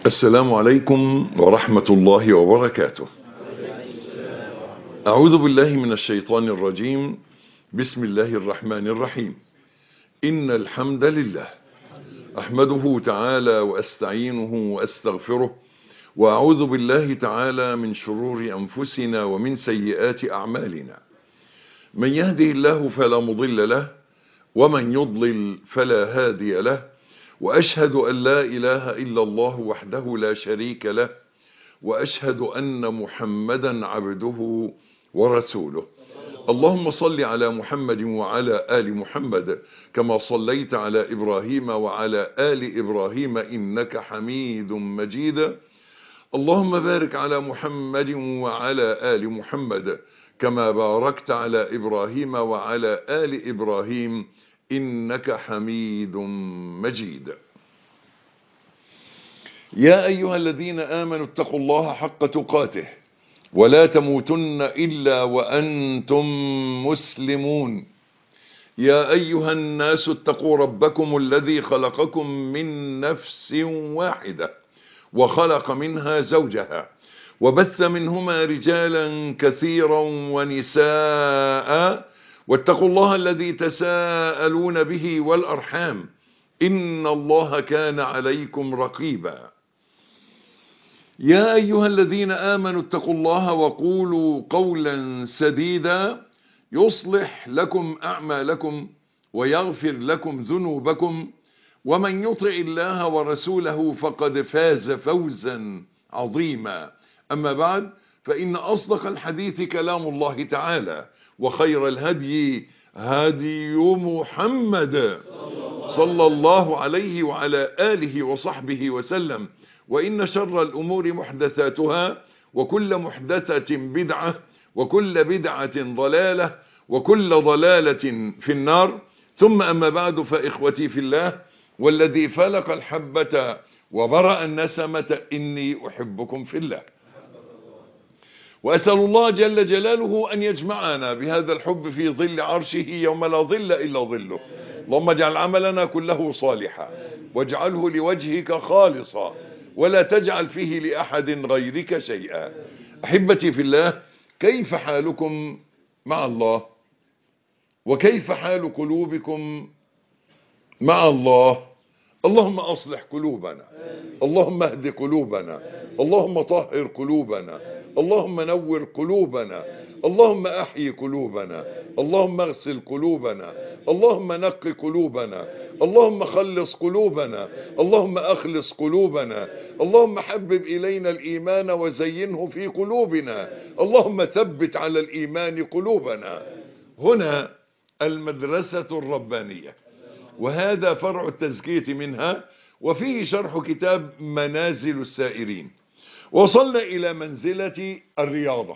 السلام عليكم ورحمة الله وبركاته. أعوذ بالله من الشيطان الرجيم. بسم الله الرحمن الرحيم. إن الحمد لله أحمده تعالى وأستعينه وأستغفره، وأعوذ بالله تعالى من شرور أنفسنا ومن سيئات أعمالنا. من يهده الله فلا مضل له، ومن يضلل فلا هادي له، وأشهد أن لا إله إلا الله وحده لا شريك له، وأشهد أن محمدا عبده ورسوله. اللهم صل على محمد وعلى آل محمد كما صليت على إبراهيم وعلى آل إبراهيم إنك حميد مجيد. اللهم بارك على محمد وعلى آل محمد كما باركت على إبراهيم وعلى آل إبراهيم إنك حميد مجيد. يا أيها الذين آمنوا اتقوا الله حق تقاته ولا تموتن إلا وأنتم مسلمون. يا أيها الناس اتقوا ربكم الذي خلقكم من نفس واحدة وخلق منها زوجها وبث منهما رجالا كثيرا ونساء، واتقوا الله الذي تساءلون به والأرحام إن الله كان عليكم رقيبا. يا أيها الذين آمنوا اتقوا الله وقولوا قولا سديدا يصلح لكم أعمالكم ويغفر لكم ذنوبكم، ومن يطع الله ورسوله فقد فاز فوزا عظيما. أما بعد، فإن أصدق الحديث كلام الله تعالى، وخير الهدي هدي محمد صلى الله عليه وعلى آله وصحبه وسلم. وإن شر الأمور محدثاتها، وكل محدثة بدعة، وكل بدعة ضلالة، وكل ضلالة في النار. ثم أما بعد، فإخوتي في الله والذي فلق الحبة وبرأ النسمة إني أحبكم في الله، وأسأل الله جل جلاله أن يجمعنا بهذا الحب في ظل عرشه يوم لا ظل إلا ظله. اللهم اجعل عملنا كله صالحا، واجعله لوجهك خالصا، ولا تجعل فيه لأحد غيرك شيئا. أحبتي في الله، كيف حالكم مع الله؟ وكيف حال قلوبكم مع الله؟ اللهم أصلح قلوبنا، اللهم اهد قلوبنا، اللهم طهر قلوبنا، اللهم نور قلوبنا، اللهم أحيي قلوبنا، اللهم اغسل قلوبنا، اللهم نق قلوبنا، اللهم خلص قلوبنا، اللهم أخلص قلوبنا، اللهم حبب إلينا الإيمان وزينه في قلوبنا، اللهم ثبت على الإيمان قلوبنا. هنا المدرسة الربانية، وهذا فرع التزكية منها، وفيه شرح كتاب منازل السائرين. وصلنا إلى منزلة الرياضة،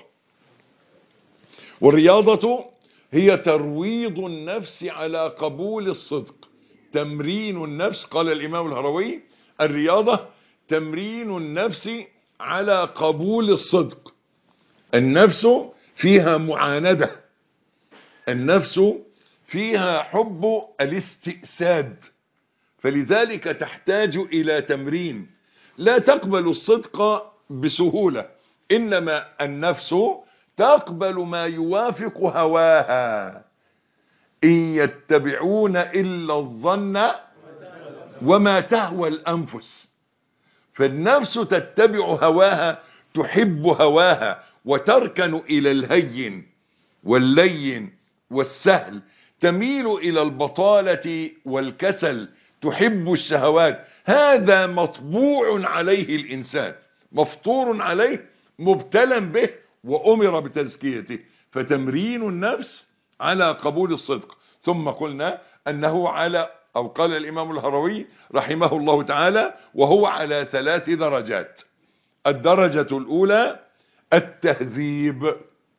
والرياضة هي ترويض النفس على قبول الصدق، تمرين النفس. قال الإمام الهروي: الرياضة تمرين النفس على قبول الصدق. النفس فيها معاندة، النفس فيها حب الاستئساد، فلذلك تحتاج إلى تمرين. لا تقبل الصدق بسهولة، إنما النفس تقبل ما يوافق هواها. إن يتبعون إلا الظن وما تهوى الأنفس. فالنفس تتبع هواها، تحب هواها، وتركن إلى الهين واللين والسهل، تميل إلى البطالة والكسل، تحب الشهوات. هذا مطبوع عليه الإنسان، مفطور عليه، مبتلى به، وأمر بتزكيته. فتمرين النفس على قبول الصدق. ثم قلنا أنه على، أو قال الإمام الهروي رحمه الله تعالى: وهو على 3 درجات. الدرجة الأولى التهذيب،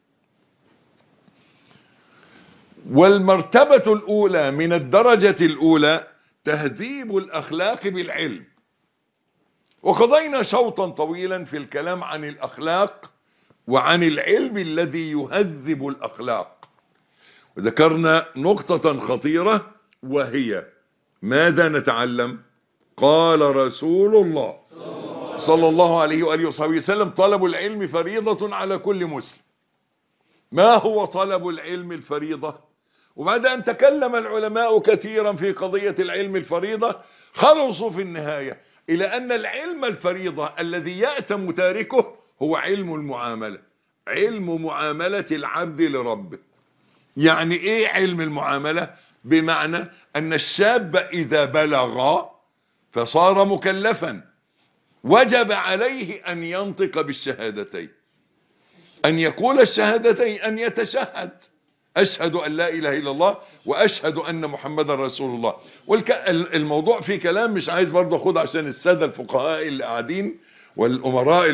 والمرتبة الأولى من الدرجة الأولى تهذيب الأخلاق بالعلم. وقضينا شوطا طويلا في الكلام عن الأخلاق وعن العلم الذي يهذب الأخلاق، وذكرنا نقطة خطيرة، وهي ماذا نتعلم؟ قال رسول الله صلى الله عليه وآله وصحبه وسلم: طلب العلم فريضة على كل مسلم. ما هو طلب العلم الفريضة؟ وبعد أن تكلم العلماء كثيرا في قضية العلم الفريضة، خلصوا في النهاية إلى أن العلم الفريضة الذي يأتم تاركه هو علم المعاملة، علم معاملة العبد لربه. يعني إيه علم المعاملة؟ بمعنى أن الشاب إذا بلغ فصار مكلفا وجب عليه أن ينطق بالشهادتين، أن يقول الشهادتين، أن يتشهد: أشهد أن لا إله إلا الله وأشهد أن محمدا رسول الله. الموضوع فيه كلام مش عايز برضه أخد عشان السادة الفقهاء اللي قاعدين والأمراء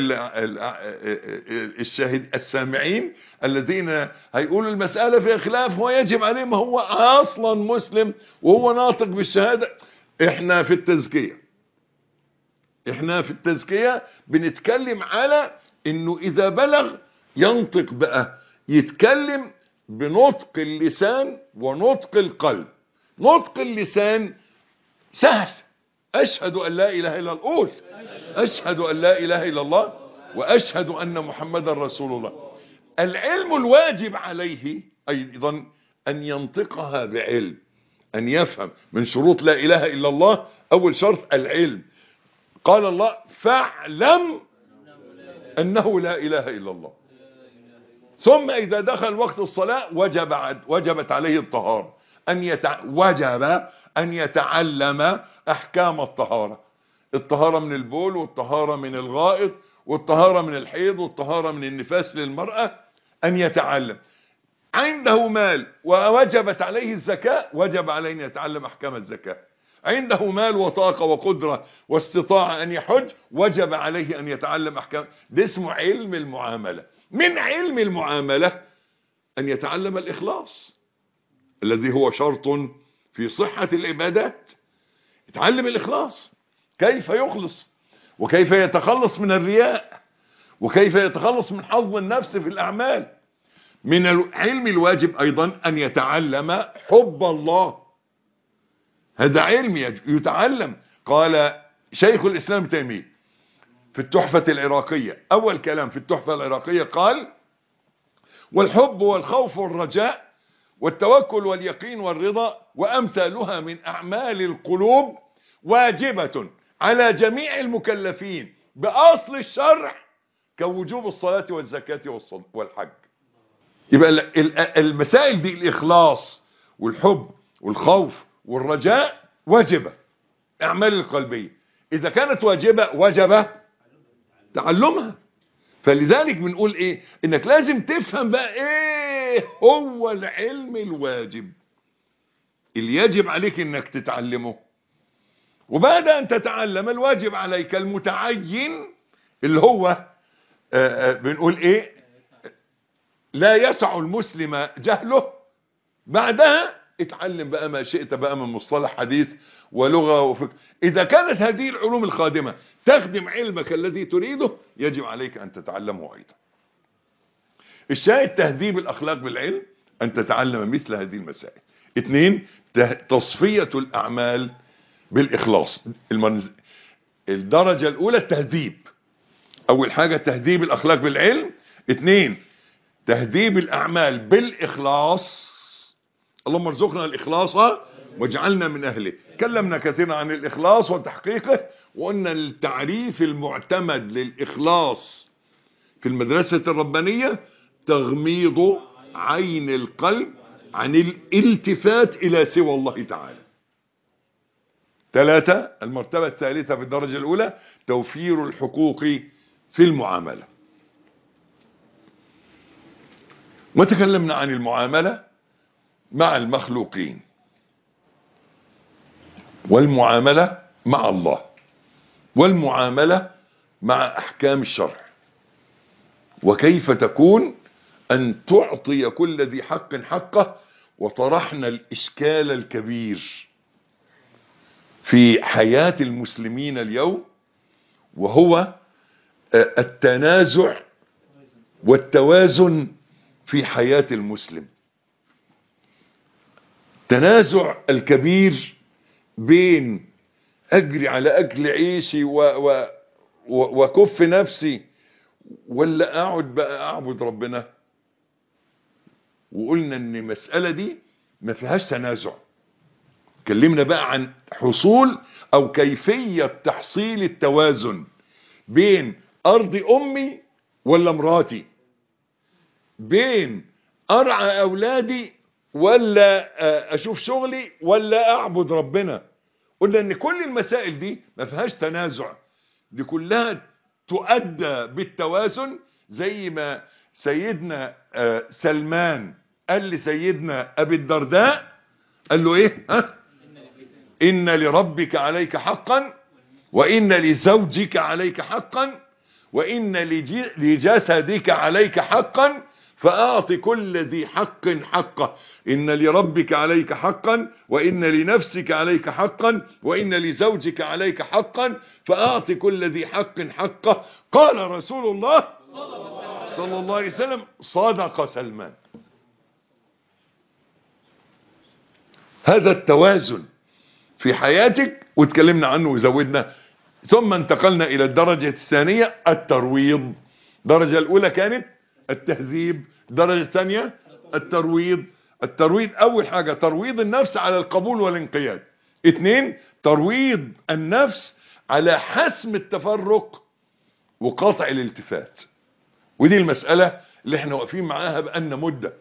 السامعين الذين هيقولوا المسألة فيها خلاف، هو يجب عليه، ما هو أصلا مسلم وهو ناطق بالشهادة. احنا في التزكية بنتكلم على انه اذا بلغ ينطق بقى، يتكلم بنطق اللسان ونطق القلب. نطق اللسان سهل: أشهد أن لا إله إلا الله، قول أشهد أن لا إله إلا الله وأشهد أن محمدا رسول الله. العلم الواجب عليه أيضا أن ينطقها بعلم، أن يفهم. من شروط لا إله إلا الله أول شرط العلم. قال الله: فاعلم أنه لا إله إلا الله. ثم إذا دخل وقت الصلاة وجبت عليه الطهارة، وجب أن يتعلم أحكام الطهارة: الطهارة من البول، والطهارة من الغائط، والطهارة من الحيض، والطهارة من النفاس للمرأة. أن يتعلم. عنده مال ووجبت عليه الزكاة، وجب عليه أن يتعلم أحكام الزكاة. عنده مال وطاقة وقدرة واستطاع أن يحج، وجب عليه أن يتعلم أحكام. ده اسمه علم المعاملة. من علم المعاملة أن يتعلم الإخلاص الذي هو شرط في صحة العبادات. يتعلم الإخلاص، كيف يخلص، وكيف يتخلص من الرياء، وكيف يتخلص من حظ النفس في الأعمال. من العلم الواجب أيضا أن يتعلم حب الله. هذا علم يتعلم. قال شيخ الإسلام تيمية في التحفة العراقية، أول كلام في التحفة العراقية، قال: والحب والخوف والرجاء والتوكل واليقين والرضا وأمثالها من أعمال القلوب واجبة على جميع المكلفين بأصل الشرع كوجوب الصلاة والزكاة والحج. يبقى المسائل دي، الإخلاص والحب والخوف والرجاء، واجبة، أعمال القلبية. إذا كانت واجبة وجب تعلمها. فلذلك بنقول إيه؟ إنك لازم تفهم بقى إيه هو العلم الواجب اللي يجب عليك إنك تتعلمه. وبعد أن تتعلم الواجب عليك المتعين اللي هو بنقول إيه؟ لا يسع المسلم جهله. بعدها اتعلم بقى ما شئت بقى من مصطلح حديث ولغة وفقه. إذا كانت هذه العلوم الخادمة تخدم علمك الذي تريده، يجب عليك أن تتعلمه أيضا. الشاهد تهذيب الأخلاق بالعلم، أن تتعلم مثل هذه المسائل. 2، تصفية الأعمال بالإخلاص. الدرجة الأولى التهذيب. أول حاجة تهذيب الأخلاق بالعلم. 2، تهذيب الأعمال بالإخلاص. اللهم ارزقنا الإخلاص واجعلنا من أهله. تكلمنا كثيرا عن الإخلاص وتحقيقه، وقلنا التعريف المعتمد للإخلاص في المدرسة الربانية تغميض عين القلب عن الالتفات إلى سوى الله تعالى. 3، المرتبة الثالثة في الدرجة الأولى توفير الحقوق في المعاملة. وتكلمنا عن المعاملة مع المخلوقين، والمعاملة مع الله، والمعاملة مع أحكام الشرع، وكيف تكون أن تعطي كل ذي حق حقه. وطرحنا الإشكال الكبير في حياة المسلمين اليوم، وهو التنازع والتوازن في حياة المسلم. تنازع الكبير بين أجري على أكل عيشي وكف نفسي، ولا اقعد بقى اعبد ربنا؟ وقلنا ان المسألة دي ما فيهاش تنازع. اتكلمنا بقى عن حصول او كيفية تحصيل التوازن بين ارض امي ولا مراتي، بين ارعى اولادي ولا اشوف شغلي ولا اعبد ربنا. قلنا ان كل المسائل دي ما فيهاش تنازع، دي كلها تؤدى بالتوازن. زي ما سيدنا سلمان قال لسيدنا ابي الدرداء، قال له ايه؟ ان لربك عليك حقا، وان لزوجك عليك حقا، وان لجسدك عليك حقا، فاعط كل ذي حق حقه. ان لربك عليك حقا، وان لنفسك عليك حقا، وان لزوجك عليك حقا، فاعط كل ذي حق حقه. قال رسول الله صلى الله عليه وسلم: صدق سلمان. هذا التوازن في حياتك واتكلمنا عنه وزودنا. ثم انتقلنا الى الدرجة الثانية، الترويض. الدرجة الاولى كانت التهذيب، الدرجة الثانية الترويض. الترويض اول حاجة ترويض النفس على القبول والانقياد. 2 ترويض النفس على حسم التفرق وقطع الالتفات. ودي المسألة اللي احنا واقفين معاها بقالنا مدة.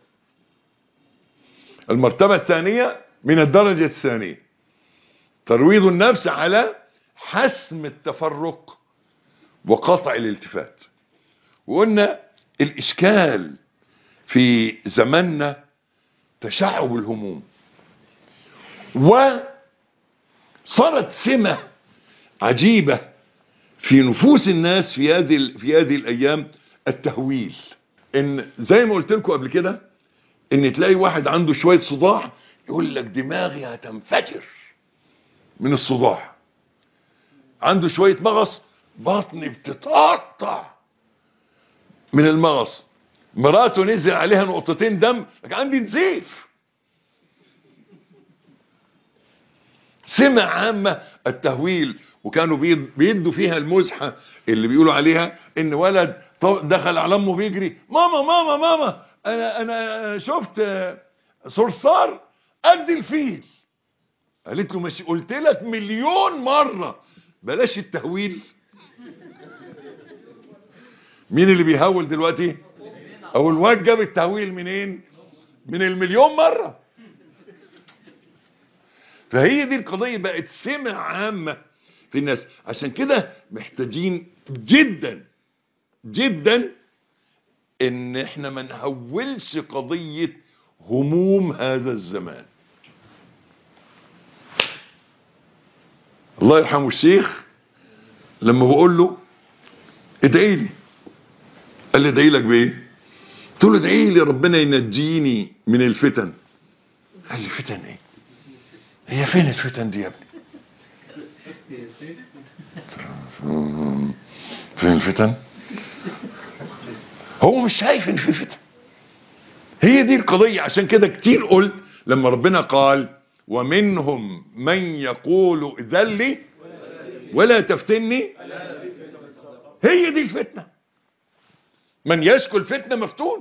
المرتبة الثانية من الدرجة الثانية ترويض النفس على حسم التفرق وقطع الالتفات. وقلنا الإشكال في زماننا تشعب الهموم، وصارت سمة عجيبة في نفوس الناس في هذه الأيام، التهويل. إن زي ما قلت لكم قبل كده، إن تلاقي واحد عنده شوية صداع يقول لك دماغي هتنفجر من الصداع، عنده شوية مغص بطني بتتقطع من المغص، مراته نزل عليها نقطتين دم لك عندي نزيف. سمة عامة التهويل. وكانوا بيدوا فيها المزحة اللي بيقولوا عليها ان ولد دخل على امه بيجري: ماما ماما ماما، انا شفت صرصار قد الفيل. قالت له: ماشي، قلت لك مليون مرة بلاش التهويل. مين اللي بيهول دلوقتي؟ او الواد جاب التهويل منين؟ من المليون مرة. فهي دي القضية، بقت سمة عامة في الناس. عشان كده محتاجين جدا جدا ان احنا ما نهولش قضية هموم هذا الزمان. الله يرحمه الشيخ لما بقول له ادعي لي، قال لي: ادعي لك بايه؟ قلت له: ادعي لي ربنا ينجيني من الفتن. قال لي: فتن ايه؟ هي فين الفتن دي يا ابني؟ فين الفتن؟ هو مش شايف ان في فتن. هي دي القضية. عشان كده كتير قلت لما ربنا قال: ومنهم من يقول ائذن لي ولا تفتني، هي دي الفتنة. من يشكو الفتنة مفتون،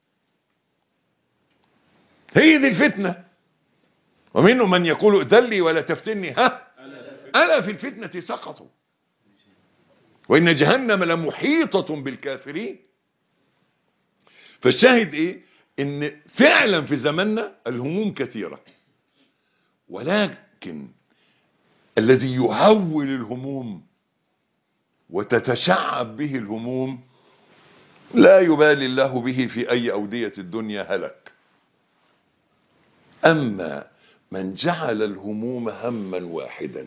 هي دي الفتنة. ومنهم من يقول ائذن لي ولا تفتني، ألا في الفتنة سقطوا وإن جهنم لمحيطة بالكافرين. فالشاهد ايه؟ ان فعلا في زماننا الهموم كثيرة، ولكن الذي يهول الهموم وتتشعب به الهموم لا يبالي الله به في اي اودية الدنيا هلك. اما من جعل الهموم هما واحدا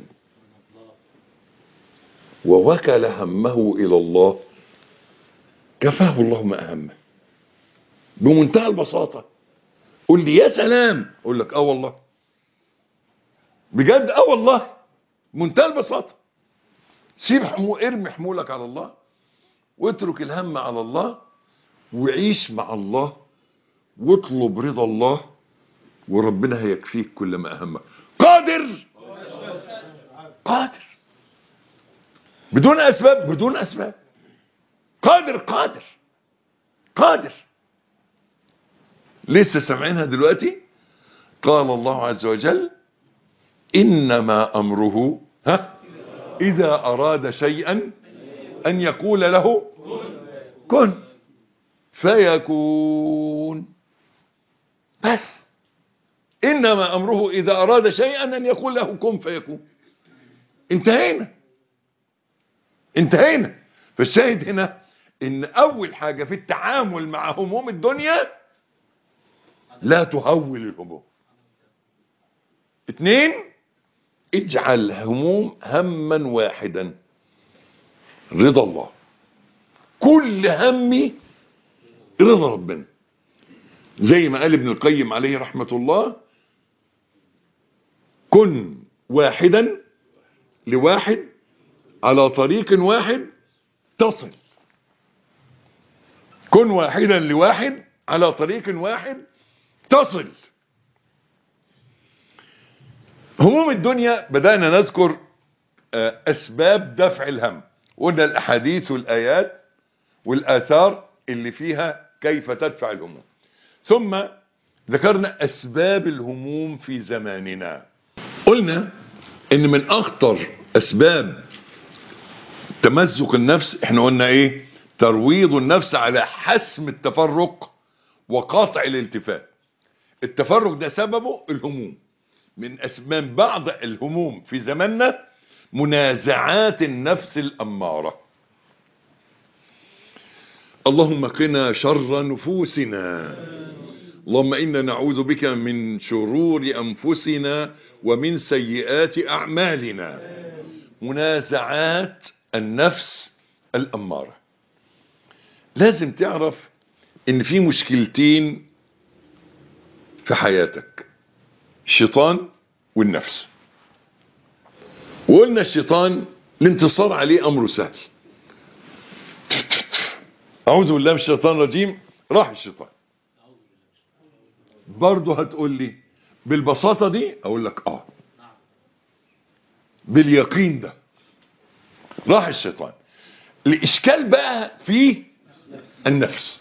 ووكل همه الى الله كفاه الله ما اهمه. بمنتهى البساطة. قل لي: يا سلام، اقول لك: اه والله، بجد اه والله، منتهى البساطة. سيب ارمي حمولك على الله، واترك الهم على الله، وعيش مع الله، واطلب رضا الله، وربنا هيكفيك كل ما اهمك. قادر قادر. بدون اسباب، بدون اسباب. قادر قادر قادر. لسه سامعينها دلوقتي. قال الله عز وجل انما امره اذا اراد شيئا ان يقول له كن فيكون. بس انما امره اذا اراد شيئا ان يقول له كن فيكون. انتهينا. انتهينا. فالشاهد هنا ان اول حاجة في التعامل مع هموم الدنيا لا تهول الهموم. 2 اجعل هموم هما واحدا، رضا الله. كل همي رضا ربنا، زي ما قال ابن القيم عليه رحمة الله: كن واحدا لواحد على طريق واحد تصل. كن واحدا لواحد على طريق واحد تصل. هموم الدنيا بدأنا نذكر أسباب دفع الهم، وقلنا الأحاديث والآيات والآثار اللي فيها كيف تدفع الهموم. ثم ذكرنا أسباب الهموم في زماننا. قلنا إن من أخطر أسباب تمزق النفس، احنا قلنا ايه؟ ترويض النفس على حسم التفرق وقاطع الالتفات. التفرق ده سببه الهموم. من أسباب بعض الهموم في زماننا منازعات النفس الأمارة. اللهم قنا شر نفوسنا. اللهم إنا نعوذ بك من شرور أنفسنا ومن سيئات أعمالنا. منازعات النفس الأمارة. لازم تعرف إن في مشكلتين في حياتك: الشيطان والنفس. وقلنا الشيطان الانتصار عليه أمره سهل. أعوذ بالله من الشيطان الرجيم، راح الشيطان. برضه هتقول لي بالبساطة دي؟ أقول لك باليقين ده راح الشيطان. الإشكال بقى في النفس.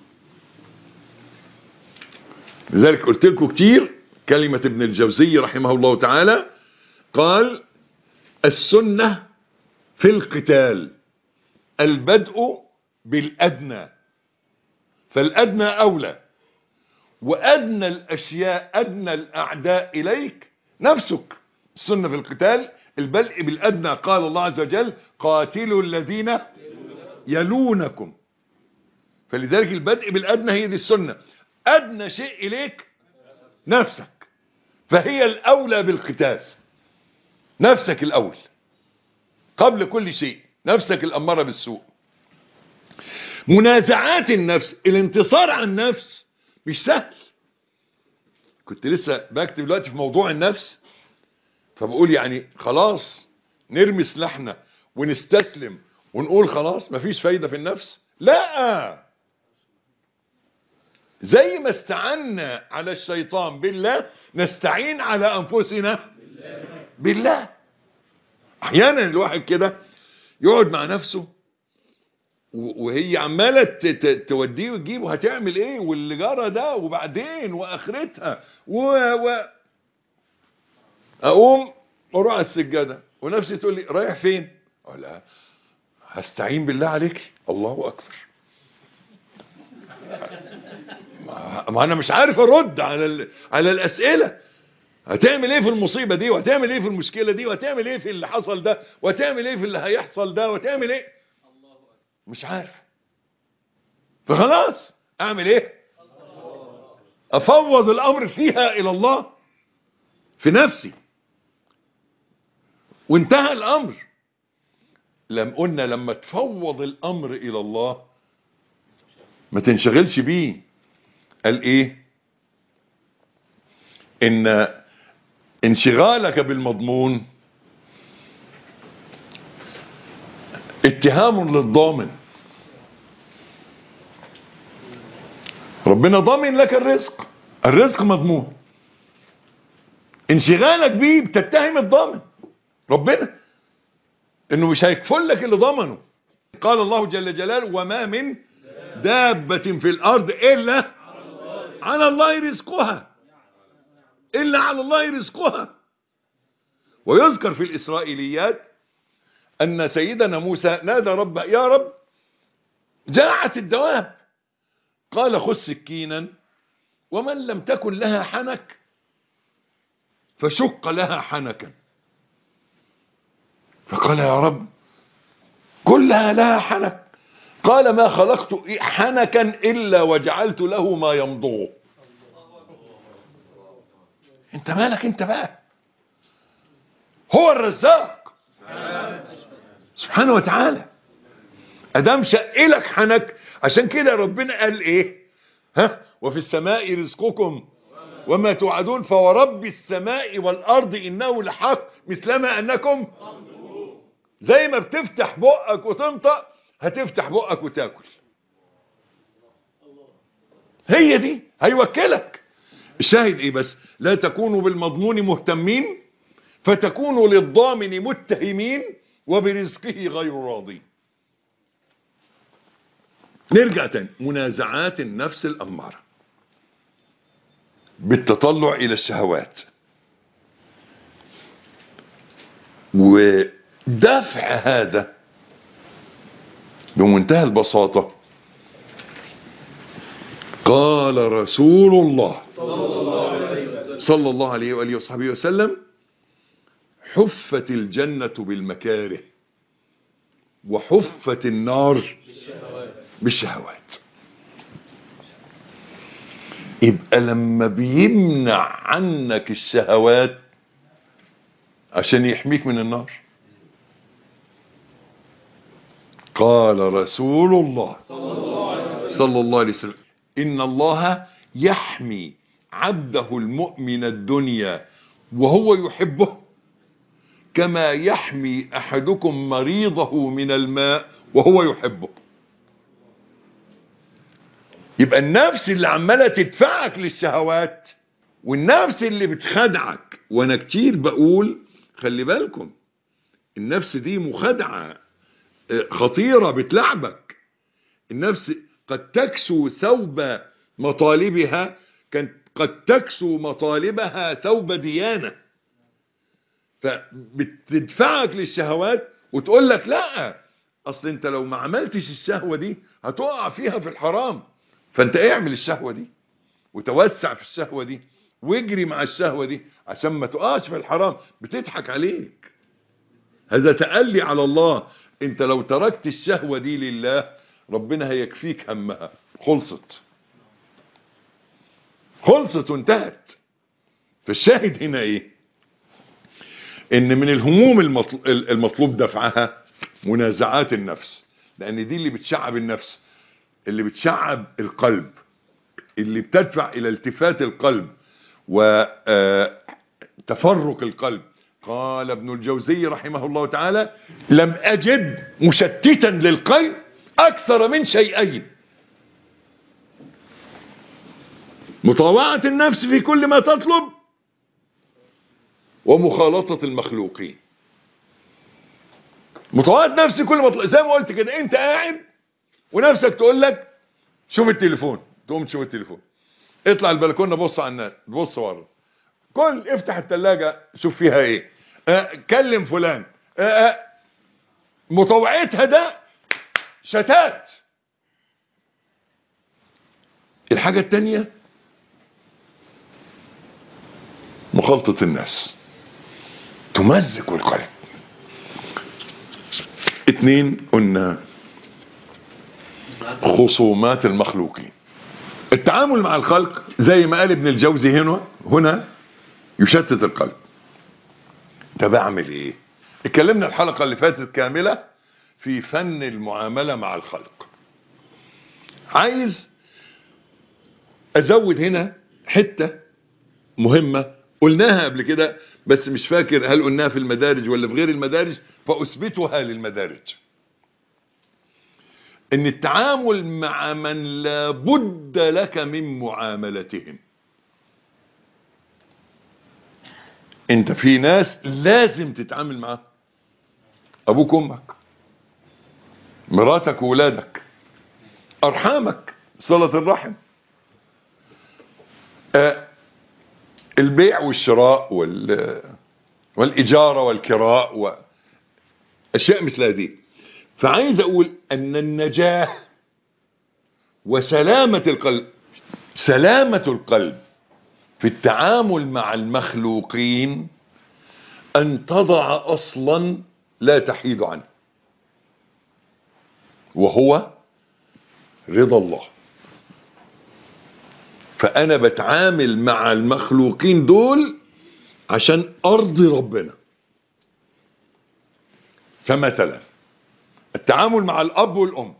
لذلك قلت لكم كتير كلمة ابن الجوزي رحمه الله تعالى، قال: السنة في القتال البدء بالأدنى، فالأدنى أولى، وأدنى الأشياء أدنى الأعداء إليك نفسك. السنة في القتال البدء بالأدنى. قال الله عز وجل: قاتلوا الذين يلونكم. فلذلك البدء بالأدنى هي دي السنة. أدنى شيء إليك نفسك، فهي الأولى بالقتال. نفسك الأول قبل كل شيء، نفسك الأمارة بالسوء. منازعات النفس، الانتصار على النفس مش سهل. كنت لسه بكتب دلوقتي في موضوع النفس، فبقول يعني خلاص نرمي سلاحنا ونستسلم ونقول خلاص مفيش فايدة في النفس؟ لا، زي ما استعنا على الشيطان بالله نستعين على أنفسنا بالله. أحيانا الواحد كده يقعد مع نفسه وهي عمالة توديه وتجيبه، هتعمل ايه واللي جرى ده وبعدين واخرتها اقوم واروح على السجادة ونفسي تقول لي رايح فين؟ اقول لها هستعين بالله عليك. الله اكبر. ما انا مش عارف ارد على الاسئلة. هتعمل ايه في المصيبة دي، وهتعمل ايه في المشكلة دي، وهتعمل ايه في اللي حصل ده، وهتعمل ايه في اللي هيحصل ده، وهتعمل ايه؟ مش عارف. فخلاص اعمل ايه؟ افوض الامر فيها الى الله في نفسي، وانتهى الامر. قلنا لما تفوض الامر الى الله ما تنشغلش بيه. قال ايه؟ ان انشغالك بالمضمون اتهام للضامن. ربنا ضامن لك الرزق، الرزق مضمون. انشغالك بيه بتتهم الضامن ربنا. انه مش هيكفل لك اللي ضمنه. قال الله جل جلاله وما من دابة في الارض الا على الله رزقها، الا على الله رزقها. ويذكر في الاسرائيليات ان سيدنا موسى نادى ربه يا رب جاعت الدواب، قال خذ سكينا ومن لم تكن لها حنك فشق لها حنكا. فقال يا رب كلها لها حنك، قال ما خلقت حنكا إلا وجعلت له ما يمضغه. انت مالك انت بقى، هو الرزاق سبحانه وتعالى. ادام شقلك حنك، عشان كده ربنا قال ايه؟ وفي السماء رزقكم وما توعدون فورب السماء والارض انه لحق مثلما انكم. زي ما بتفتح بقك وتنطق هتفتح بقك وتاكل. هي دي هيوكلك. الشاهد ايه بس؟ لا تكونوا بالمضمون مهتمين فتكونوا للضامن متهمين وبرزقه غير راضين. نرجع تاني، منازعات النفس الأمارة بالتطلع إلى الشهوات ودفع هذا بمنتهى البساطة. قال رسول الله صلى الله عليه وآله وصحبه وسلم حفت الجنة بالمكاره وحفت النار بالشهوات. يبقى لما بيمنع عنك الشهوات عشان يحميك من النار. قال رسول الله صلى الله عليه وسلم إن الله يحمي عبده المؤمن الدنيا وهو يحبه كما يحمي أحدكم مريضه من الماء وهو يحبه. يبقى النفس اللي عمالة تدفعك للشهوات والنفس اللي بتخدعك، وانا كتير بقول خلي بالكم النفس دي مخدعة خطيرة بتلعبك. النفس قد تكسو ثوب مطالبها، قد تكسو مطالبها ثوب ديانة، فبتدفعك للشهوات وتقول لك لا اصل انت لو ما عملتش الشهوة دي هتقع فيها في الحرام، فانت اعمل الشهوة دي وتوسع في الشهوة دي واجري مع الشهوة دي عشان ما تقعش في الحرام. بتضحك عليك، هذا تألي على الله. انت لو تركت الشهوة دي لله ربنا هيكفيك همها. خلصت وانتهت. فالشاهد هنا ايه؟ ان من الهموم المطلوب دفعها منازعات النفس، لان دي اللي بتشعب النفس، اللي بتشعب القلب، اللي بتدفع الى التفات القلب وتفرق القلب. قال ابن الجوزي رحمه الله تعالى لم اجد مشتتا للقلب اكثر من شيئين: مطاوعة النفس في كل ما تطلب ومخالطة المخلوقين. مطاوعة نفس كل ما تطلب، زي ما قلت كده، انت قاعد ونفسك تقول لك شوف التليفون، تقوم تشوف التليفون، اطلع البلكونه بص على الناس، بص ورا، كل افتح الثلاجه شوف فيها ايه، كلم فلان. مطوعتها ده شتات. الحاجه الثانيه مخالطه الناس تمزق القلب. 2 قلنا خصومات المخلوقين. التعامل مع الخلق زي ما قال ابن الجوزي هنا يشتت القلب. طب اعمل ايه؟ اتكلمنا الحلقة اللي فاتت كاملة في فن المعاملة مع الخلق. عايز ازود هنا حتة مهمة قلناها قبل كده بس مش فاكر هل قلناها في المدارج ولا في غير المدارج، فاثبتها للمدارج. ان التعامل مع من لا بد لك من معاملتهم. انت في ناس لازم تتعامل معاهم، ابوك وامك، مراتك وولادك، ارحامك، صلة الرحم، البيع والشراء والاجارة والكراء واشياء مثل هذه. فعايز اقول ان النجاة وسلامة القلب، سلامة القلب في التعامل مع المخلوقين ان تضع اصلا لا تحيد عنه، وهو رضا الله. فانا بتعامل مع المخلوقين دول عشان ارضي ربنا. فمثلا التعامل مع الاب والام،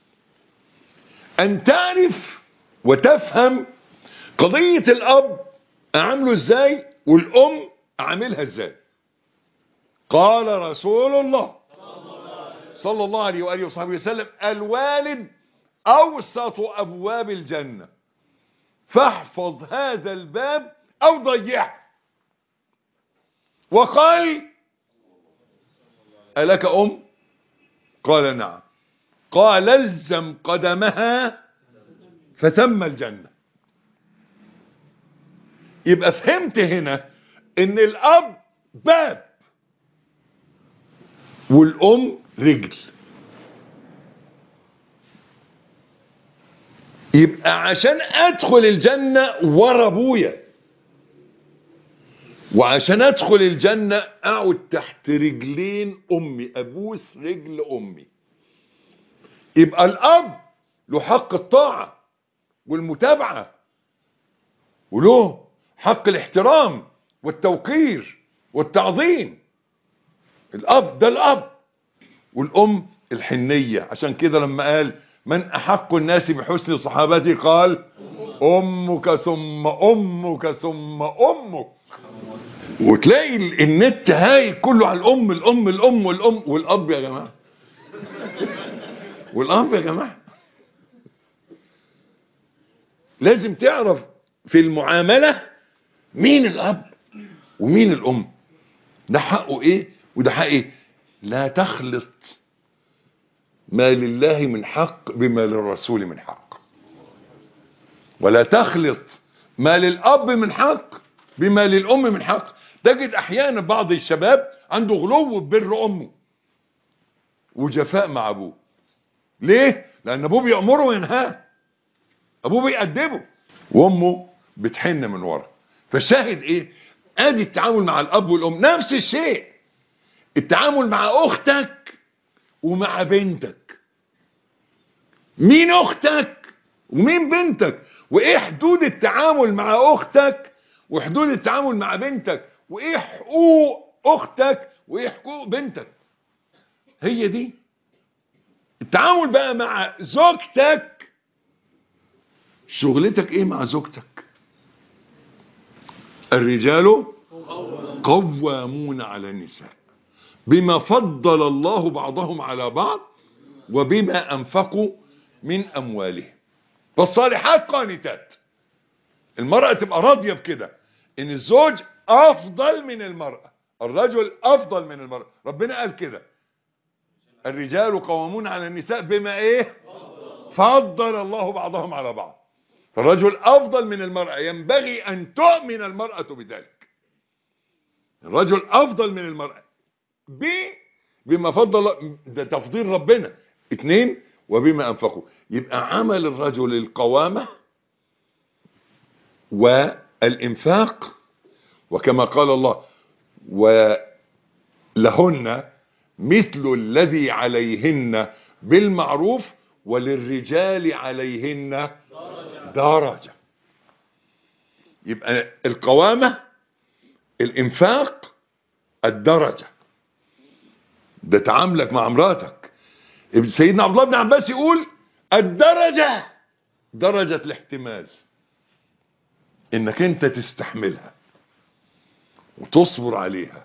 ان تعرف وتفهم قضية الاب اعامله ازاي والام اعاملها ازاي. قال رسول الله صلى الله عليه وآله وصحبه وسلم: الوالد أوسط أبواب الجنة، فاحفظ هذا الباب أو ضيعه. وقال: ألك أم؟ قال: نعم. قال: الزم قدمها فثم الجنة. يبقى فهمت هنا ان الاب باب والام رجل. يبقى عشان ادخل الجنة ورا ابويا، وعشان ادخل الجنة اقعد تحت رجلين امي، ابوس رجل امي. يبقى الاب له حق الطاعة والمتابعة، وله حق الاحترام والتوقير والتعظيم. الاب ده الاب، والام الحنية. عشان كده لما قال: من احق الناس بحسن صحابتي؟ قال: امك ثم امك ثم امك. وتلاقي النت هاي كله على الام الام الام والام والاب يا جماعة. والاب يا جماعة لازم تعرف في المعاملة مين الاب ومين الام، ده حقه ايه وده حق ايه. لا تخلط ما لله من حق بما للرسول من حق، ولا تخلط ما للاب من حق بما للام من حق. تجد احيانا بعض الشباب عنده غلو ببر امه وجفاء مع ابوه. ليه؟ لان ابوه بيأمره وينهاه، ابوه بيأدبه وامه بتحن من ورا. فالشاهد ايه؟ ادي التعامل مع الاب والام. نفس الشيء التعامل مع اختك ومع بنتك. مين اختك ومين بنتك، وايه حدود التعامل مع اختك وحدود التعامل مع بنتك، وايه حقوق اختك وايه حقوق بنتك. هي دي التعامل. بقى مع زوجتك، شغلتك ايه مع زوجتك؟ الرجال قوامون على النساء بما فضل الله بعضهم على بعض وبما انفقوا من اموالهم. فالصالحات قانتات. المرأة تبقى راضية بكده ان الزوج افضل من المرأة، الرجل افضل من المرأة. ربنا قال كده: الرجال قوامون على النساء بما ايه؟ فضل الله بعضهم على بعض. فالرجل افضل من المرأة، ينبغي ان تؤمن المرأة بذلك. الرجل افضل من المرأة بما فضل، ده تفضيل ربنا. 2 وبما انفقوا. يبقى عمل الرجل القوامة والانفاق، وكما قال الله: ولهن مثل الذي عليهن بالمعروف وللرجال عليهن درجة. يبقى القوامة، الانفاق، الدرجة. ده تعاملك مع مراتك. سيدنا عبد الله بن عباس يقول: الدرجة درجة الاحتمال، انك انت تستحملها وتصبر عليها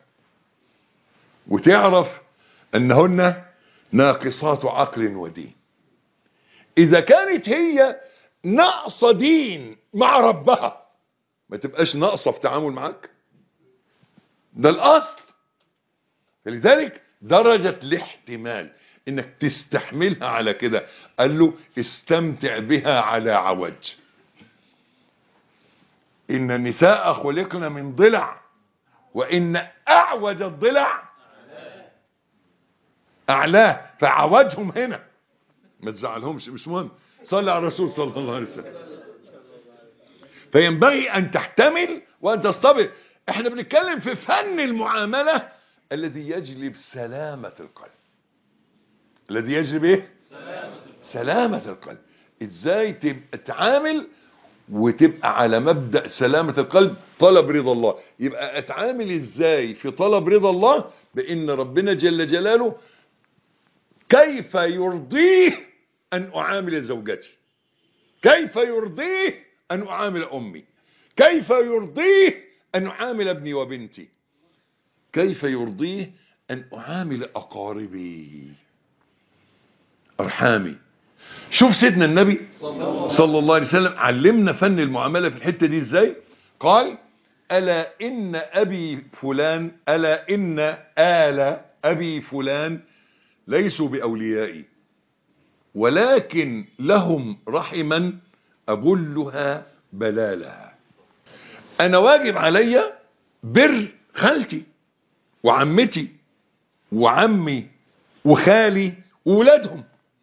وتعرف انهن ناقصات عقل ودين. اذا كانت هي ناقصة دين مع ربها، ما تبقاش ناقصة في تعامل معك. ده الاصل. فلذلك درجة الاحتمال انك تستحملها على كده. قال له استمتع بها على عوج. ان النساء خلقن من ضلع وان اعوج الضلع اعلاه، فعوجهم هنا ما تزعلهمش، مش مهم. صلى على الرسول صلى الله عليه وسلم. فينبغي ان تحتمل وان تصطبر. احنا بنتكلم في فن المعاملة الذي يجلب سلامة القلب. الذي يجلب ايه؟ سلامة القلب. ازاي تبقى تعامل وتبقى على مبدأ سلامة القلب، طلب رضا الله. يبقى اتعامل ازاي في طلب رضا الله؟ بان ربنا جل جلاله كيف يرضيه ان اعامل زوجتي، كيف يرضيه ان اعامل امي، كيف يرضيه ان اعامل ابني وبنتي، كيف يرضيه ان اعامل اقاربي، ارحامي. شوف سيدنا النبي صلى الله عليه وسلم علمنا فن المعاملة في الحتة دي ازاي. قال ألا إن أبي فلان، ألا إن آل أبي فلان ليسوا بأوليائي ولكن لهم رحما أبلها بلالها. أنا واجب علي بر خالتي وعمتي وعمي وخالي وولادهم،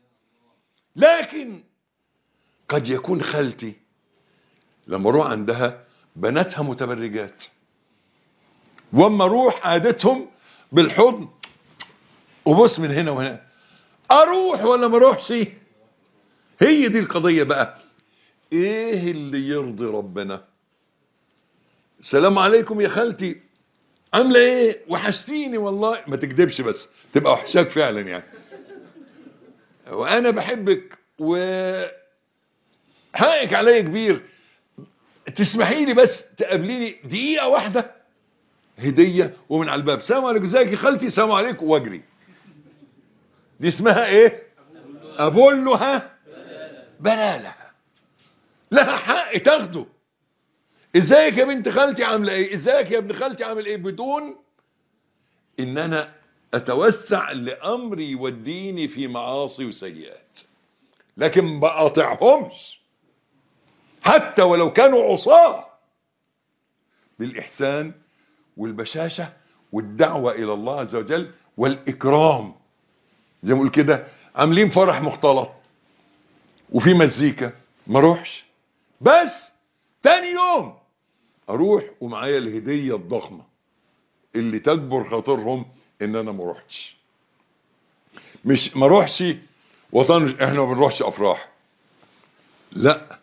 لكن قد يكون خالتي لما اروح عندها بناتها متبرجات، واما اروح عادتهم بالحضن وبص من هنا وهنا، اروح ولا ما اروحش؟ هي دي القضية بقى. ايه اللي يرضي ربنا؟ السلام عليكم يا خالتي، عامله ايه؟ وحشتيني والله. ما تكذبش بس تبقى وحشاك فعلا يعني. وانا بحبك وحقك عليا كبير، تسمحي لي بس تقابليني دقيقة واحدة هدية ومن على الباب سلام عليكم ازيك يا خالتي، سلام عليكم، واجري. دي اسمها ايه؟ ابلها بلالها. لها حق تاخده. ازيك يا بنت خالتي عامله ايه؟ ازيك يا ابن خالتي عامل ايه؟ بدون ان انا اتوسع لامري يوديني في معاصي وسيئات. لكن بقاطعهمش حتى ولو كانوا عصاه، بالاحسان والبشاشة والدعوة الى الله عز وجل والاكرام. زي ما نقول كده عاملين فرح مختلط وفي مزيكا، ما اروحش، بس تاني يوم اروح ومعايا الهدية الضخمة اللي تجبر خاطرهم ان انا ما اروحش. مش ما اروحش وطن، احنا ما بنروحش افراح، لا،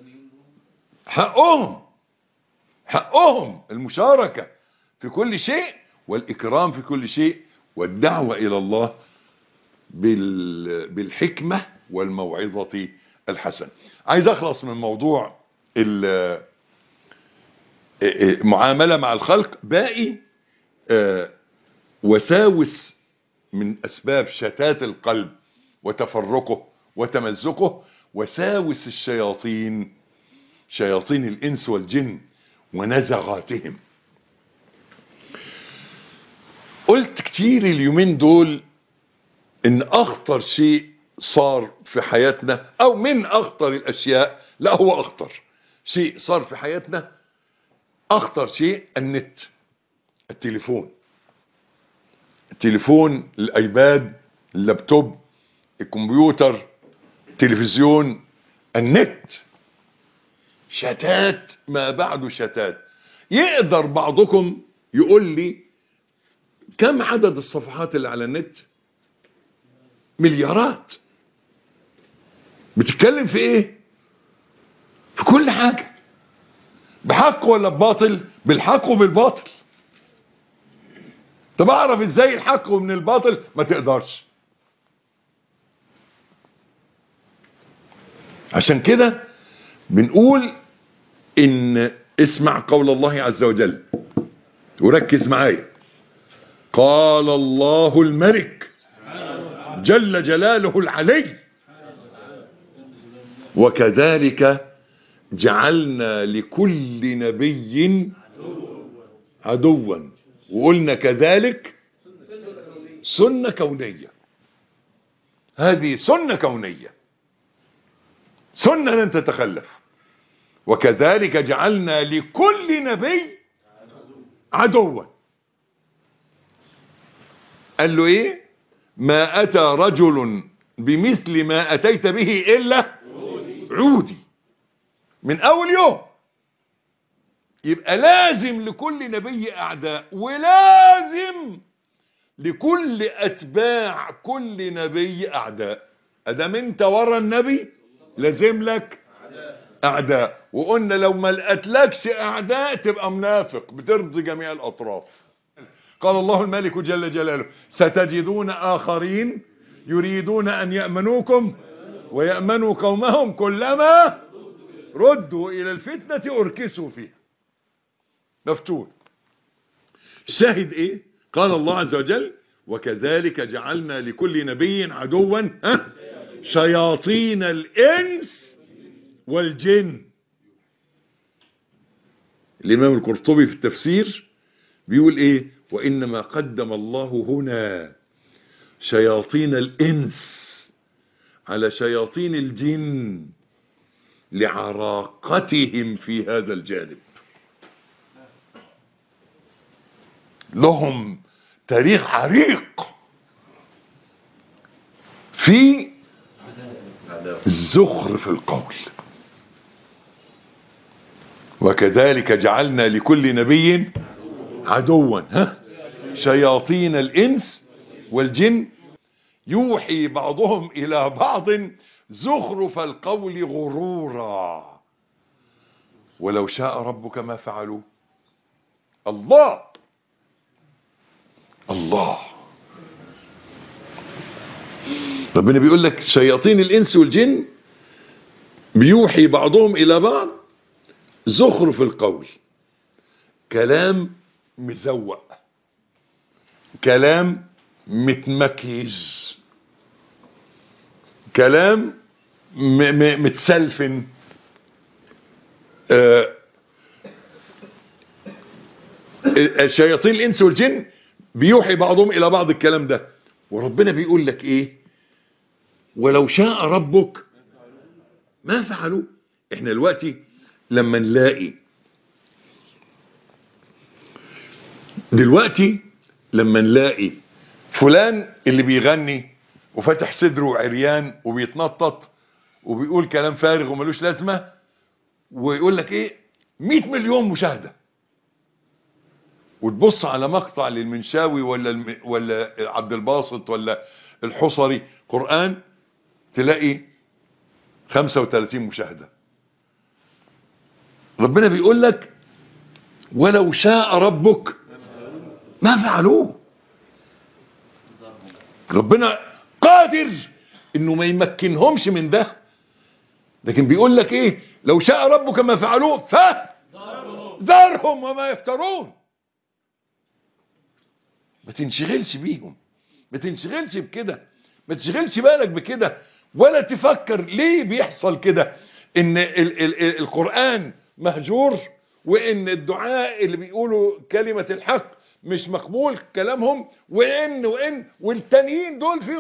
حقهم، حقهم المشاركة في كل شيء والاكرام في كل شيء والدعوة الى الله بالحكمة والموعظة الحسنة. عايز اخلص من موضوع المعاملة مع الخلق. باقي وساوس من اسباب شتات القلب وتفرقه وتمزقه، وساوس الشياطين، شياطين الانس والجن ونزغاتهم. قلت كتير اليومين دول ان اخطر شيء صار في حياتنا، او من اخطر الاشياء، لا هو اخطر شيء صار في حياتنا، اخطر شيء النت، التليفون، التليفون، الايباد، اللابتوب، الكمبيوتر، التلفزيون، النت. شتات ما بعده شتات. يقدر بعضكم يقول لي كم عدد الصفحات اللي على النت؟ مليارات. بتتكلم في ايه؟ في كل حاجة، بحق ولا بباطل؟ بالحق وبالباطل. طب اعرف ازاي الحق ومن الباطل؟ ما تقدرش. عشان كده بنقول ان اسمع قول الله عز وجل وركز معايا. قال الله الملك جل جلاله العلي وكذلك جعلنا لكل نبي عدوا. وقلنا كذلك سنة كونية. هذه سنة كونية، سنة لن تتخلف. وكذلك جعلنا لكل نبي عدوا. قال له ايه؟ ما اتى رجل بمثل ما اتيت به الا عودي. من اول يوم يبقى لازم لكل نبي اعداء، ولازم لكل اتباع كل نبي اعداء. ادام انت ورا النبي لازم لك اعداء. وقلنا لو ما لقتلكش اعداء تبقى منافق بترضي جميع الاطراف. قال الله الملك جل جلاله: ستجدون اخرين يريدون ان يأمنوكم ويأمنوا قومهم كلما ردوا الى الفتنة اركسوا فيها. مفتون. الشاهد ايه؟ قال الله عز وجل: وكذلك جعلنا لكل نبي عدوا شياطين الانس والجن. الامام القرطبي في التفسير بيقول ايه؟ وانما قدم الله هنا شياطين الانس على شياطين الجن لعراقتهم في هذا الجانب. لهم تاريخ عريق في زخرف القول. وكذلك جعلنا لكل نبي عدوا شياطين الانس والجن يوحي بعضهم الى بعض زخرف القول غرورا ولو شاء ربك ما فعلوا. الله الله. ربنا بيقول لك شياطين الانس والجن بيوحي بعضهم الى بعض زخرف القول. كلام مزوق، كلام متمكيز، كلام متسلفن. شياطين الانس والجن بيوحي بعضهم الى بعض الكلام ده. وربنا بيقول لك ايه؟ ولو شاء ربك ما فعلوا. احنا دلوقتي لما نلاقي فلان اللي بيغني وفتح صدره عريان وبيتنطط وبيقول كلام فارغ وملوش لازمة، ويقول لك ايه 100 مليون مشاهدة، وتبص على مقطع للمنشاوي ولا عبد الباسط ولا الحصري قرآن تلاقي 35 مشاهدة. ربنا بيقول لك ولو شاء ربك ما فعلوه. ربنا قادر انه ما يمكنهمش من ده، لكن بيقول لك ايه؟ لو شاء ربك ما فعلوه فذرهم وما يفترون. ما تنشغلش بيهم، ما تنشغلش بكده، ما تشغلش بالك بكده، ولا تفكر ليه بيحصل كده. ان القرآن مهجور، وان الدعاء اللي بيقولوا كلمة الحق مش مقبول كلامهم، وان والتانيين دول فيهم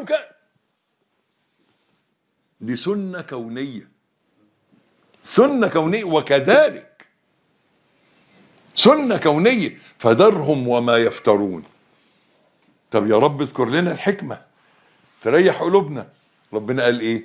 دي سنة كونية، سنة كونية. وكذلك سنة كونية فذرهم وما يفترون. طب يا رب اذكر لنا الحكمة تريح قلوبنا. ربنا قال ايه؟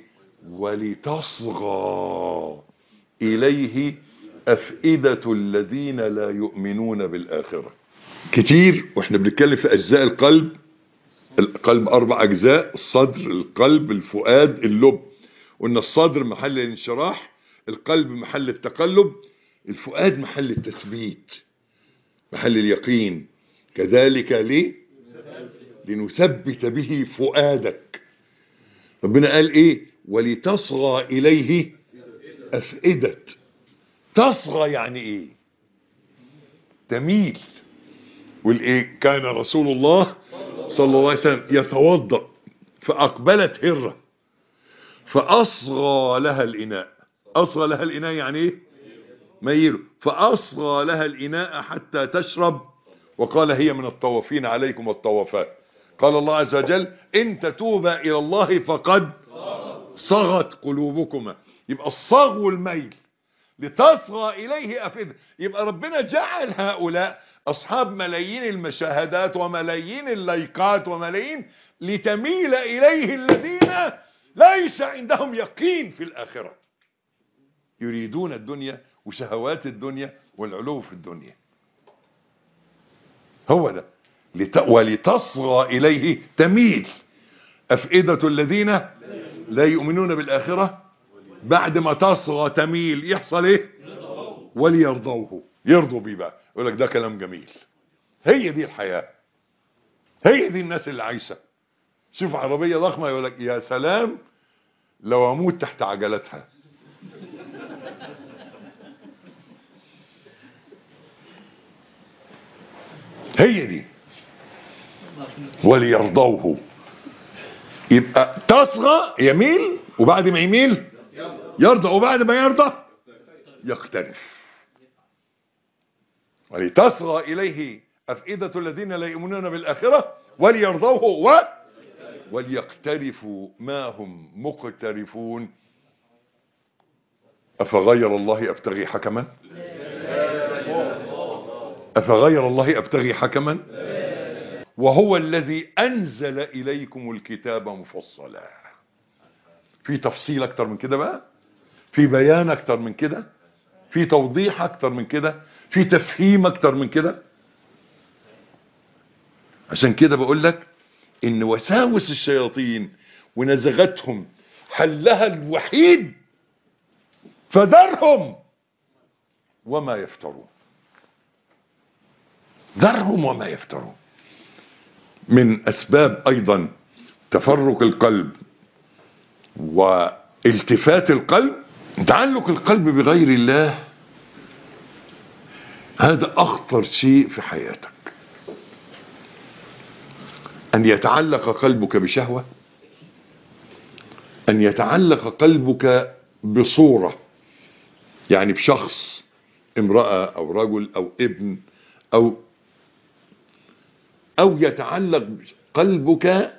ولتصغى اليه افئدة الذين لا يؤمنون بالاخرة. كتير واحنا بنتكلم في اجزاء القلب 4 اجزاء: الصدر، القلب، الفؤاد، اللب. وان الصدر محل الانشراح، القلب محل التقلب، الفؤاد محل التثبيت، محل اليقين. كذلك لنثبت به فؤادك. ربنا قال ايه؟ ولتصغى اليه افئدة. تصغى يعني ايه؟ تميل. والايه؟ كان رسول الله صلى الله عليه وسلم يتوضأ فاقبلت هرة فاصغى لها الاناء. اصغى لها الاناء يعني ايه؟ ميله. فاصغى لها الاناء حتى تشرب، وقال هي من الطوافين عليكم والطوافات. قال الله عز وجل إن تتوبا إلى الله فقد صغت قلوبكما. يبقى الصغو الميل لتصغى إليه أفئدة. يبقى ربنا جعل هؤلاء أصحاب ملايين المشاهدات وملايين اللايكات وملايين لتميل إليه الذين ليس عندهم يقين في الآخرة، يريدون الدنيا وشهوات الدنيا والعلو في الدنيا. هو ده ولتصغى إليه تميل أفئدة الذين لا يؤمنون بالآخرة. بعد ما تصغى تميل يحصل ايه؟ وليرضوه، يرضوا بيه بقى، يقول لك ده كلام جميل. هي دي الحياة، هي دي الناس اللي عايشة. شوف عربية ضخمة يقول لك يا سلام لو اموت تحت عجلتها. هي دي وليرضوه. يبقى تصغى يميل، وبعد ما يميل يرضى، وبعد ما يرضى يقترف. ولتصغى إليه أفئدة الذين لا يؤمنون بالآخرة وليرضوه وليقترفوا ما هم مقترفون. أفغير الله أبتغي حكما؟ أفغير الله أبتغي حكما وهو الذي أنزل إليكم الكتاب مفصلا. في تفصيل أكتر من كده بقى؟ في بيان أكتر من كده؟ في توضيح أكتر من كده؟ في تفهيم أكتر من كده؟ عشان كده بقول لك إن وساوس الشياطين ونزغتهم حلها الوحيد فذرهم وما يفترون. ذرهم وما يفترون. من أسباب أيضا تفرق القلب والتفات القلب تعلق القلب بغير الله. هذا أخطر شيء في حياتك، أن يتعلق قلبك بشهوة، أن يتعلق قلبك بصورة، يعني بشخص، امرأة أو رجل أو ابن أو يتعلق قلبك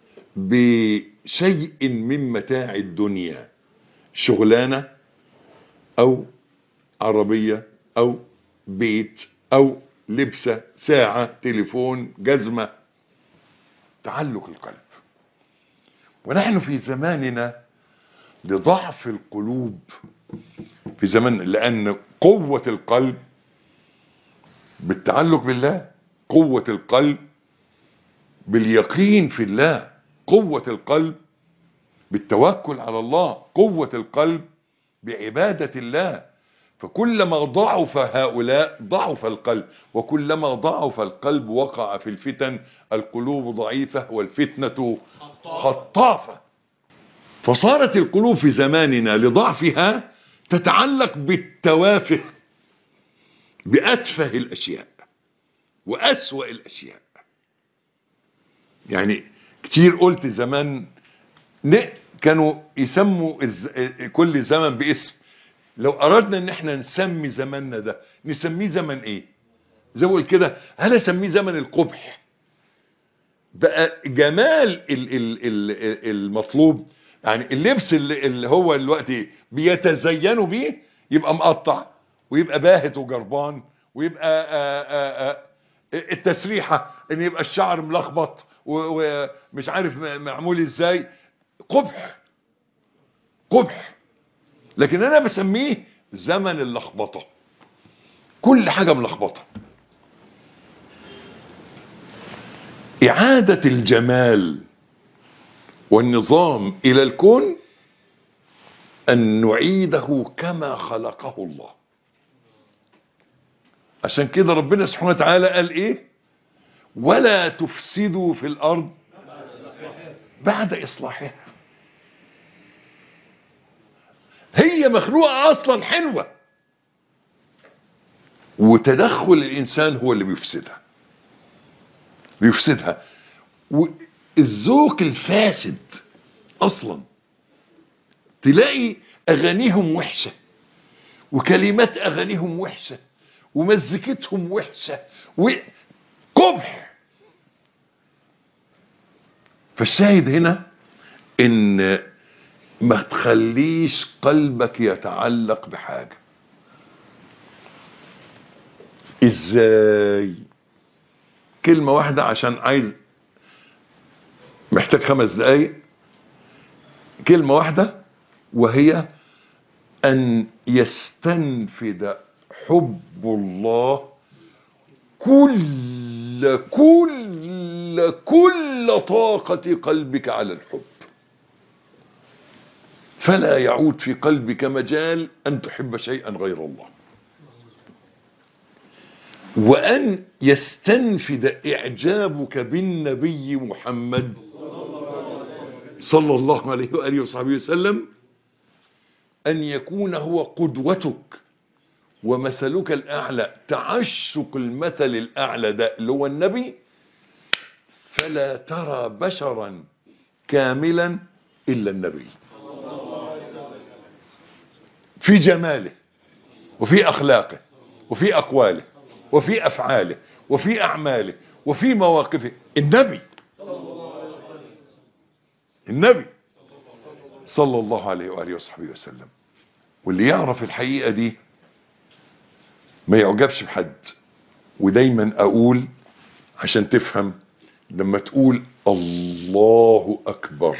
بشيء من متاع الدنيا، شغلانة أو عربية أو بيت أو لبسة، ساعة، تليفون، جزمة. تعلق القلب. ونحن في زماننا لضعف القلوب في زمان، لأن قوة القلب بالتعلق بالله، قوة القلب باليقين في الله، قوة القلب بالتوكل على الله، قوة القلب بعبادة الله. فكلما ضعف هؤلاء ضعف القلب، وكلما ضعف القلب وقع في الفتن. القلوب ضعيفة والفتنة خطافة. فصارت القلوب في زماننا لضعفها تتعلق بالتوافه، بأتفه الأشياء وأسوأ الأشياء. يعني كتير قلت زمان كانوا يسموا كل زمن باسم. لو أردنا ان احنا نسمي زماننا ده نسميه زمن ايه؟ زي ما قلت كده، هل اسميه زمن القبح؟ بقى جمال المطلوب، يعني اللبس اللي هو دلوقتي بيتزينوا بيه يبقى مقطع ويبقى باهت وجربان، ويبقى التسريحة ان يبقى الشعر ملخبط ومش عارف معمول ازاي. قبح قبح. لكن انا بسميه زمن اللخبطة، كل حاجة ملخبطة. إعادة الجمال والنظام إلى الكون، أن نعيده كما خلقه الله. عشان كده ربنا سبحانه وتعالى قال إيه؟ ولا تفسدوا في الأرض بعد إصلاحها. هي مخلوقة أصلا حلوة، وتدخل الإنسان هو اللي بيفسدها. والذوق الفاسد أصلا تلاقي أغانيهم وحشة، وكلمات أغانيهم وحشة، ومزيكتهم وحشة، وقبح. فالشاهد هنا ان ما تخليش قلبك يتعلق بحاجة. ازاي؟ كلمة واحدة عشان محتاج 5 دقايق. كلمة واحدة، وهي ان يستنفد حب الله كل طاقة قلبك على الحب، فلا يعود في قلبك مجال أن تحب شيئا غير الله. وأن يستنفد إعجابك بالنبي محمد صلى الله عليه وآله وصحبه وسلم، أن يكون هو قدوتك ومثلك الأعلى، تعشق المثل الأعلى ده اللي هو النبي. فلا ترى بشرا كاملا إلا النبي، في جماله وفي أخلاقه وفي أقواله وفي أفعاله وفي أعماله وفي مواقفه. النبي صلى الله عليه وآله وصحبه وسلم. واللي يعرف الحقيقة دي ما يعجبش بحد. ودايما أقول عشان تفهم، لما تقول الله أكبر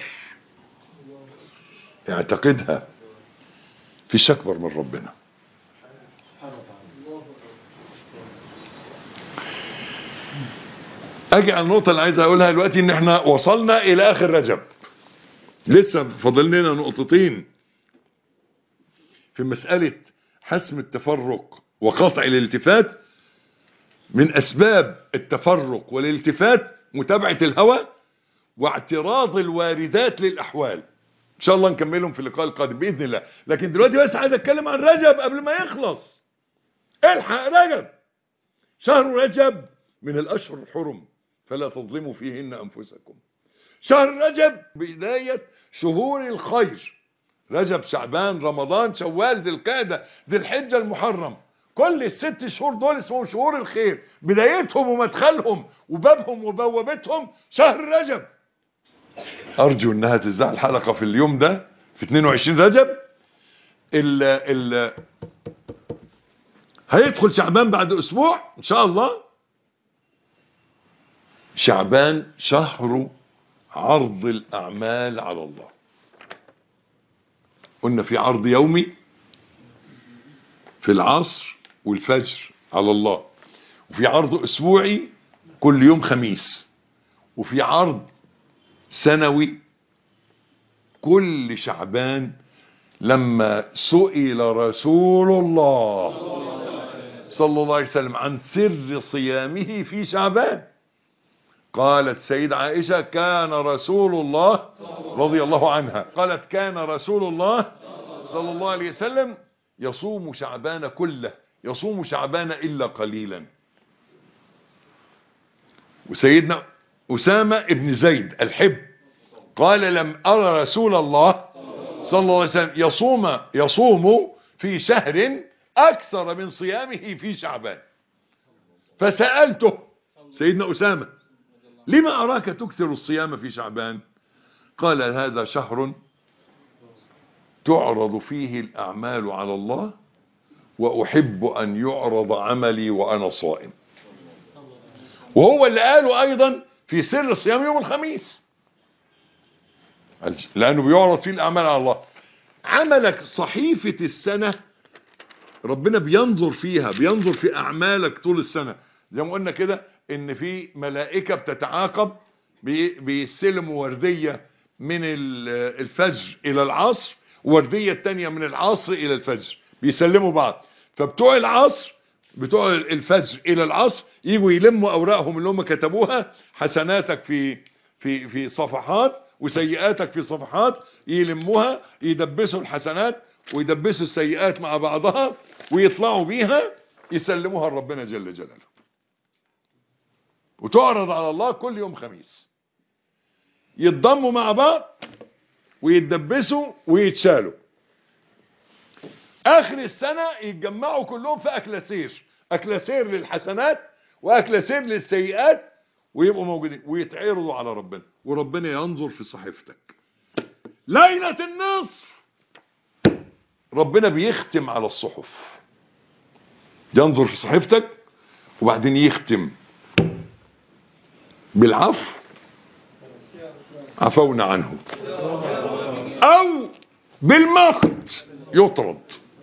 اعتقدها، فيش أكبر من ربنا. اجي على النقطة اللي عايز اقولها دلوقتي، ان احنا وصلنا الى اخر رجب، لسه فاضل لنا نقطتين في مسألة حسم التفرق وقطع الالتفات. من اسباب التفرق والالتفات متابعة الهوى واعتراض الواردات للاحوال. ان شاء الله نكملهم في اللقاء القادم باذن الله. لكن دلوقتي بس عايز اتكلم عن رجب قبل ما يخلص. الحق رجب، شهر رجب من الاشهر الحرم، فلا تظلموا فيهن انفسكم. شهر رجب بداية شهور الخير، رجب شعبان رمضان شوال ذي القعدة ذي الحجة المحرم، كل ال6 شهور دول اسمهم شهور الخير، بدايتهم ومدخلهم وبابهم وبوابتهم شهر رجب. ارجو انها تذاع الحلقة في اليوم ده في 22 رجب. هيدخل شعبان بعد اسبوع ان شاء الله. شعبان شهر عرض الاعمال على الله. قلنا في عرض يومي في العصر والفجر على الله، وفي عرض اسبوعي كل يوم خميس، وفي عرض سنوي كل شعبان. لما سئل رسول الله صلى الله عليه وسلم عن سر صيامه في شعبان، قالت سيدة عائشة كان رسول الله رضي الله عنها، قالت كان رسول الله صلى الله عليه وسلم يصوم شعبان كله، يصوم شعبان إلا قليلا. وسيدنا أسامة ابن زيد الحب قال لم أرى رسول الله صلى الله عليه وسلم يصوم في شهر أكثر من صيامه في شعبان. فسألته سيدنا أسامة لما أراك تكثر الصيام في شعبان؟ قال هذا شهر تعرض فيه الأعمال على الله، وأحب أن يعرض عملي وأنا صائم. وهو اللي قاله أيضا في سر صيام يوم الخميس، لأنه بيعرض فيه الأعمال على الله. عملك صحيفة السنة ربنا بينظر فيها، بينظر في أعمالك طول السنة. زي ما قلنا كده ان في ملائكة بتتعاقب، بيستلموا وردية من الفجر الى العصر، ووردية تانية من العصر الى الفجر، بيسلموا بعض. فبتوع العصر بتوع الفجر الى العصر يجوا يلموا اوراقهم اللي هم كتبوها، حسناتك في صفحات وسيئاتك في صفحات، يلموها يدبسوا الحسنات ويدبسوا السيئات مع بعضها ويطلعوا بيها يسلموها لربنا جل جلاله، وتعرض على الله كل يوم خميس. يتضموا مع بعض ويتدبسوا ويتشالوا. اخر السنة يتجمعوا كلهم في اكلاسير، اكلاسير للحسنات واكلاسير للسيئات، ويبقوا موجودين ويتعرضوا على ربنا، وربنا ينظر في صحيفتك. ليلة النصف ربنا بيختم على الصحف، ينظر في صحيفتك وبعدين يختم بالعفو، عفونا عنه، او بالمقت يطرد.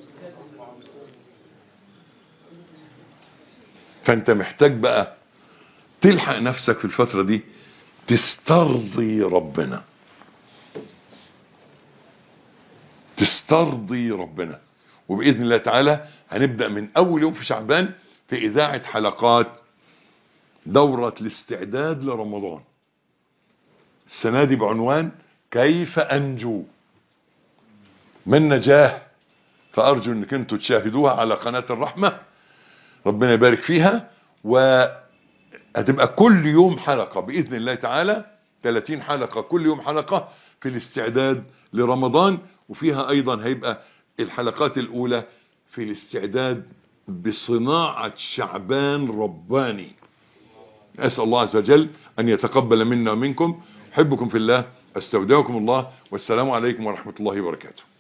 فانت محتاج بقى تلحق نفسك في الفترة دي، تسترضي ربنا، تسترضي ربنا. وبإذن الله تعالى هنبدأ من أول يوم في شعبان في إذاعة حلقات دورة الاستعداد لرمضان السنة دي بعنوان كيف أنجو من نجاه. فأرجو أنك انتوا تشاهدوها على قناة الرحمة، ربنا يبارك فيها. وهتبقى كل يوم حلقة بإذن الله تعالى، 30 حلقة كل يوم حلقة في الاستعداد لرمضان. وفيها أيضا هيبقى الحلقات الأولى في الاستعداد بصناعة شعبان رباني. أسأل الله عز وجل أن يتقبل منا ومنكم. أحبكم في الله، أستودعكم الله، والسلام عليكم ورحمة الله وبركاته.